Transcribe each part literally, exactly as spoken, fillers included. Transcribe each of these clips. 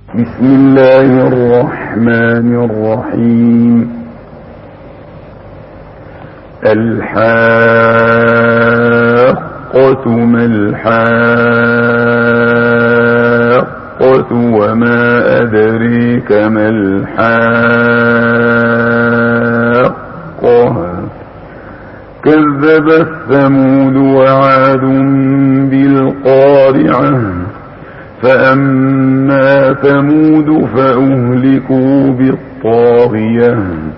بسم الله الرحمن الرحيم. الحاقة ما الحاقة وما أدريك ما الحاقة كذب الثمود وعاد بالقارعة فأما ثمود فأهلكوا بالطاغية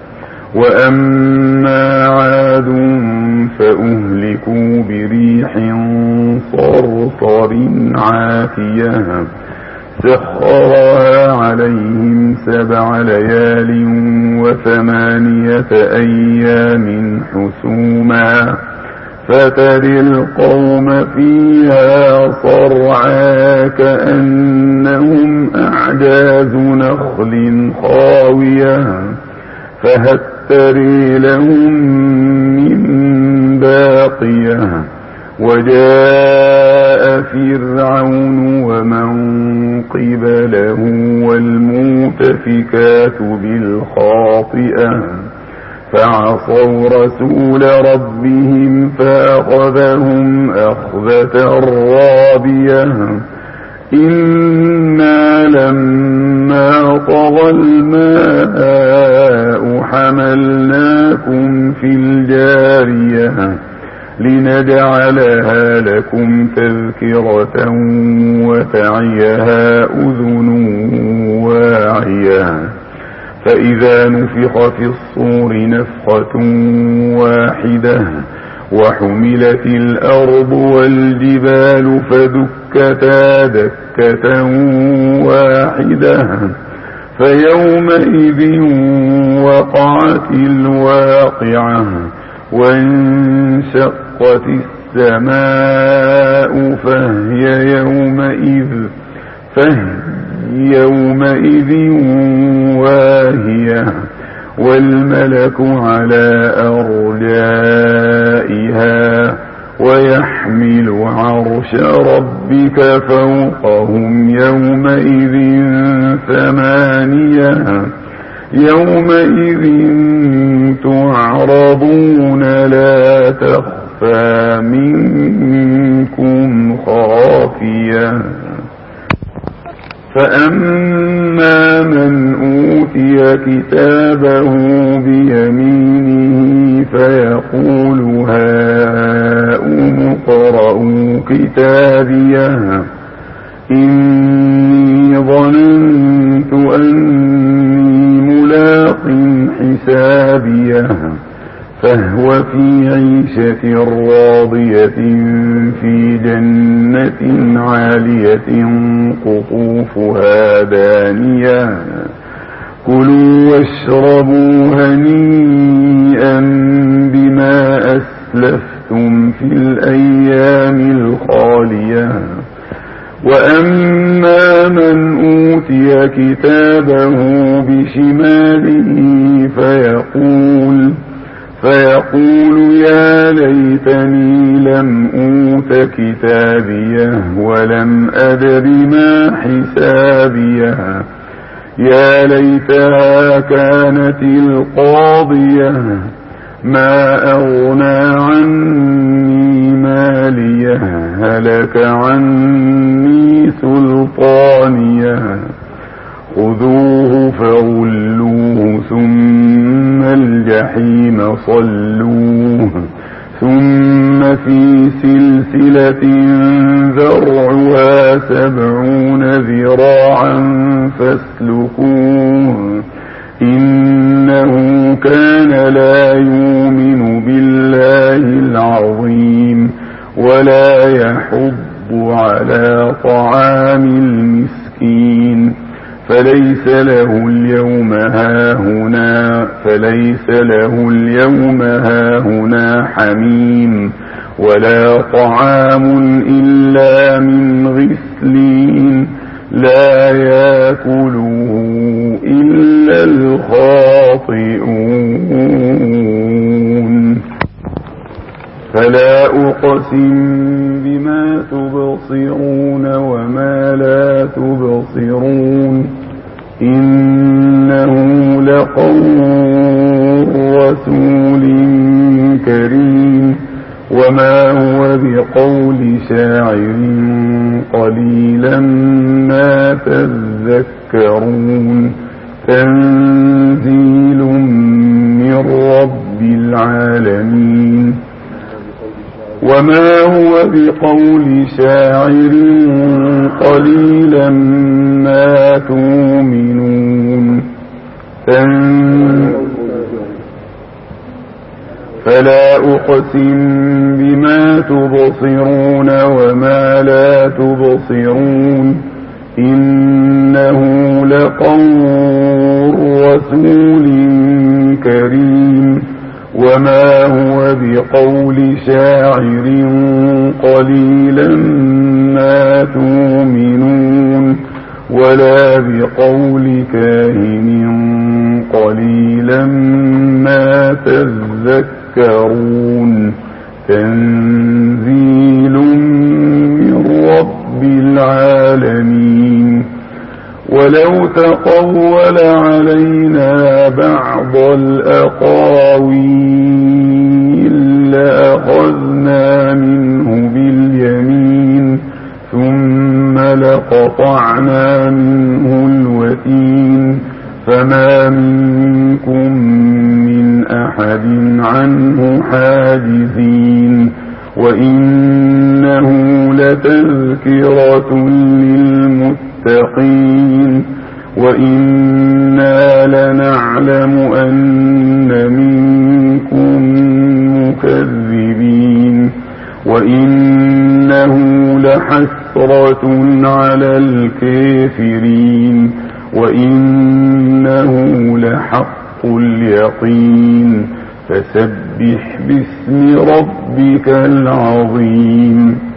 وأما عاد فأهلكوا بريح صرصر عاتية سخرها عليهم سبع ليال وثمانية أيام حسوما فترى القوم فيها صرعا كأنهم أعجاز نخل خاوية فهل ترى لهم من باقية وجاء فرعون ومن قبله والمؤتفكات بالخاطئة فعصوا رسول ربهم فأخذهم أخذة رابية إنا لما طغى الماء حملناكم في الجارية لنجعلها لكم تذكرة وتعيها أذن واعية فإذا نفخ في الصور نفخة واحدة وحملت الأرض والجبال فدكتا دكة واحدة فيومئذ وقعت الواقعة وانشقت السماء فهي يومئذ فهي يومئذ واهية والملك على أرجائها ويحمل عرش ربك فوقهم يومئذ ثمانية يومئذ تعرضون لا تخفى منكم خافية فأما من أوتي كتابه بيمينه فيقول هاؤم اقرءوا كتابيه إني ظننت أني ملاق حسابيه فهو في عيشة راضية في جنة عالية قطوفها دانية كلوا واشربوا هنيئا بما أسلفتم في الأيام الخالية وأما من أوتي كتابه بشماله فيقول فيقول يا ليتني لم أوت كتابيه ولم أدر ما حسابيه يا ليتها كانت القاضية ما أغنى عني ماليه هلك عني سلطانيه خذوه فغلوه ثم الجحيم صلوه ثم في سلسلة ذرعها سبعون ذراعا فاسلكوه إنه كان لا يؤمن بالله العظيم ولا يحض على طعام المسكين فليس له اليوم هاهنا فليس له اليوم هاهنا حميم ولا طعام إلا من غسلين لا يأكله إلا الخاطئون فلا أقسم بما تبصرون وما لا تبصرون إنه لقول رسول كريم وما هو بقول شاعر قليلا ما تذكرون تنزيل من رب العالمين وما هو بقول شاعر قليلا ما تؤمنون فلا أقسم بما تبصرون وما لا تبصرون إنه لقول رسول كريم وما هو بقول شاعر قليلا ما تؤمنون ولا بقول كاهن قليلا ما تذكرون تنزيل من رب العالمين ولو تقول علينا بعض الأقاويل لأخذنا منه باليمين ثم لقطعنا منه الوتين فما منكم من أحد عنه حاجزين وإنه لتذكرة للمتقين وإنا لنعلم أن منكم مكذبين وإنه لحسرة على الكافرين وإنه لحق اليقين فسبح باسم ربك العظيم.